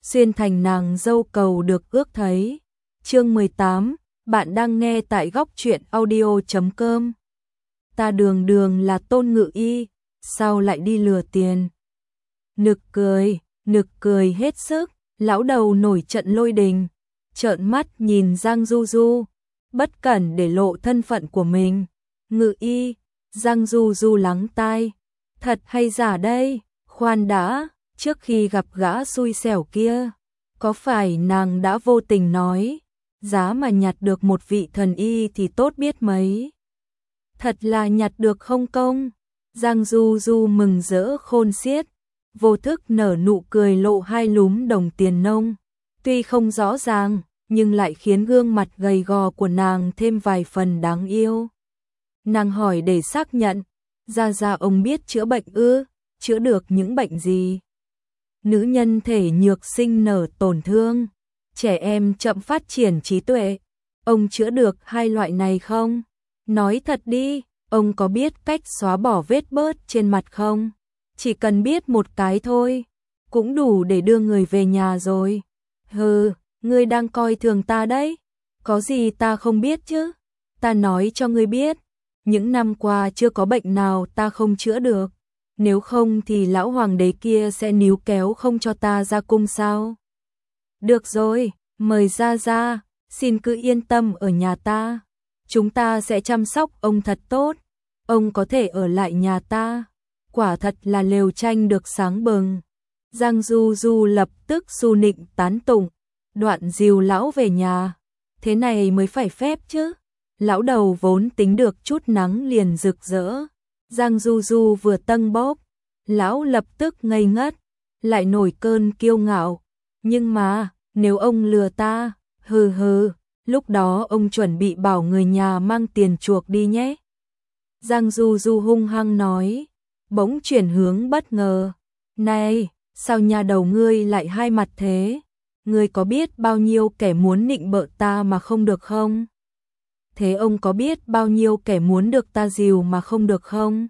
xuyên thành nàng dâu cầu được ước thấy. Chương 18, bạn đang nghe tại góc truyện audio.com. Ta đường đường là Tôn Ngự Y, sao lại đi lừa tiền? Nực cười hết sức, lão đầu nổi trận lôi đình, trợn mắt nhìn Giang Du Du, bất cẩn để lộ thân phận của mình. Ngự Y, Giang Du Du lắng tai, thật hay giả đây? Khoan đã, trước khi gặp gã xui xẻo kia, có phải nàng đã vô tình nói, giá mà nhặt được một vị thần y thì tốt biết mấy? Thật là nhặt được không công? Giang Du Du mừng rỡ khôn xiết, vô thức nở nụ cười lộ hai lúm đồng tiền nông, tuy không rõ ràng, nhưng lại khiến gương mặt gầy gò của nàng thêm vài phần đáng yêu. Nàng hỏi để xác nhận, ra ông biết chữa bệnh ư? Chữa được những bệnh gì? Nữ nhân thể nhược sinh nở tổn thương, trẻ em chậm phát triển trí tuệ, ông chữa được hai loại này không? Nói thật đi, ông có biết cách xóa bỏ vết bớt trên mặt không? Chỉ cần biết một cái thôi, cũng đủ để đưa người về nhà rồi. Hừ, ngươi đang coi thường ta đấy, có gì ta không biết chứ? Ta nói cho ngươi biết, những năm qua chưa có bệnh nào ta không chữa được. Nếu không thì lão hoàng đế kia sẽ níu kéo không cho ta ra cung sao? Được rồi, mời ra, xin cứ yên tâm ở nhà ta. Chúng ta sẽ chăm sóc ông thật tốt. Ông có thể ở lại nhà ta. Quả thật là lều tranh được sáng bừng. Giang Du Du lập tức su nịnh tán tụng, đoạn dìu lão về nhà. Thế này mới phải phép chứ. Lão đầu vốn tính được chút nắng liền rực rỡ. Giang Du Du vừa tâng bóp, lão lập tức ngây ngất, lại nổi cơn kiêu ngạo. Nhưng mà, nếu ông lừa ta, hừ, lúc đó ông chuẩn bị bảo người nhà mang tiền chuộc đi nhé. Giang Du Du hung hăng nói, bỗng chuyển hướng bất ngờ. Này, sao nhà đầu ngươi lại hai mặt thế? Ngươi có biết bao nhiêu kẻ muốn nịnh bợ ta mà không được không? Thế ông có biết bao nhiêu kẻ muốn được ta dìu mà không được không?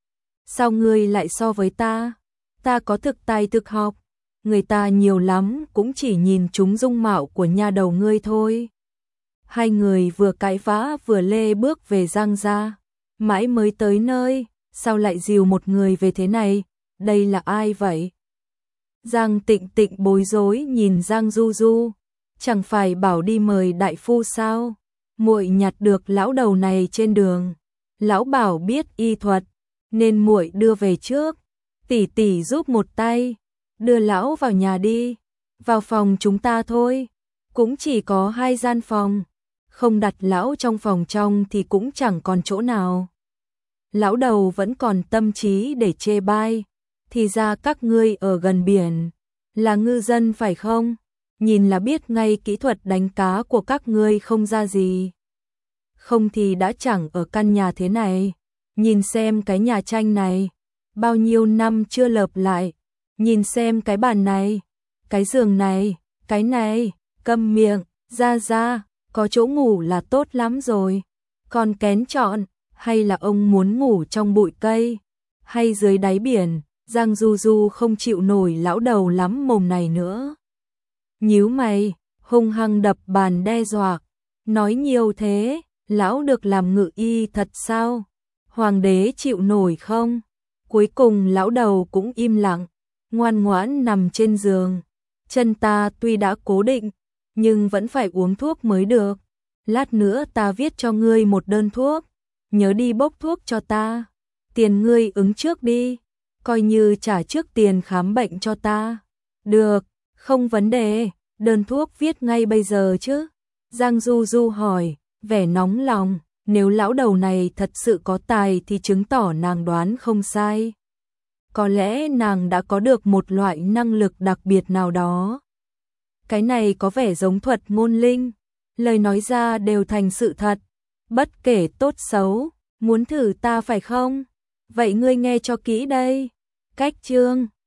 Sao ngươi lại so với ta? Ta có thực tài thực học, người ta nhiều lắm cũng chỉ nhìn trúng dung mạo của nhà đầu ngươi thôi. Hai người vừa cãi vã vừa lê bước về Giang gia, mãi mới tới nơi, sao lại dìu một người về thế này, đây là ai vậy? Giang Tịnh Tịnh bối rối nhìn Giang Du Du, chẳng phải bảo đi mời đại phu sao? Muội nhặt được lão đầu này trên đường, lão bảo biết y thuật, nên muội đưa về trước. Tỷ tỷ giúp một tay, đưa lão vào nhà đi, vào phòng chúng ta thôi, cũng chỉ có 2 gian phòng, không đặt lão trong phòng trong thì cũng chẳng còn chỗ nào. Lão đầu vẫn còn tâm trí để chê bai, thì ra các ngươi ở gần biển, là ngư dân phải không? Nhìn là biết ngay kỹ thuật đánh cá của các ngươi không ra gì. Không thì đã chẳng ở căn nhà thế này. Nhìn xem cái nhà tranh này, bao nhiêu năm chưa lợp lại. Nhìn xem cái bàn này, cái giường này, cái này, câm miệng, ra, có chỗ ngủ là tốt lắm rồi. Còn kén chọn, hay là ông muốn ngủ trong bụi cây, hay dưới đáy biển? Giang Du Du không chịu nổi lão đầu lắm mồm này nữa. Nhíu mày, hung hăng đập bàn đe dọa, nói nhiều thế, lão được làm ngự y thật sao? Hoàng đế chịu nổi không? Cuối cùng lão đầu cũng im lặng, ngoan ngoãn nằm trên giường. Chân ta tuy đã cố định, nhưng vẫn phải uống thuốc mới được. Lát nữa ta viết cho ngươi một đơn thuốc, nhớ đi bốc thuốc cho ta. Tiền ngươi ứng trước đi, coi như trả trước tiền khám bệnh cho ta. Được, không vấn đề, đơn thuốc viết ngay bây giờ chứ? Giang Du Du hỏi, vẻ nóng lòng. Nếu lão đầu này thật sự có tài thì chứng tỏ nàng đoán không sai. Có lẽ nàng đã có được một loại năng lực đặc biệt nào đó. Cái này có vẻ giống thuật ngôn linh, lời nói ra đều thành sự thật, bất kể tốt xấu. Muốn thử ta phải không? Vậy ngươi nghe cho kỹ đây. Cách chương